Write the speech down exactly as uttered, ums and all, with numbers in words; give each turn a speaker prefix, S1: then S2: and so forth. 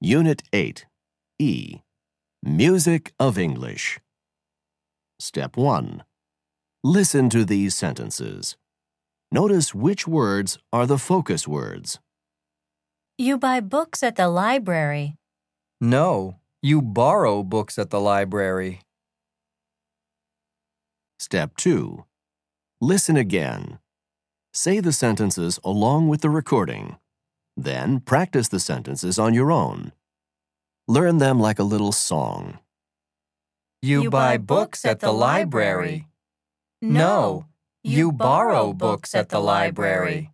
S1: Unit eight, E. Music of English. Step one. Listen to these sentences. Notice which words are the focus words.
S2: You buy books at the library.
S3: No, you borrow books at the library.
S1: Step two. Listen again. Say the sentences along with the recording. Then practice the sentences on your own. Learn them like a little song.
S3: You buy books at the library. No, you borrow books at the library.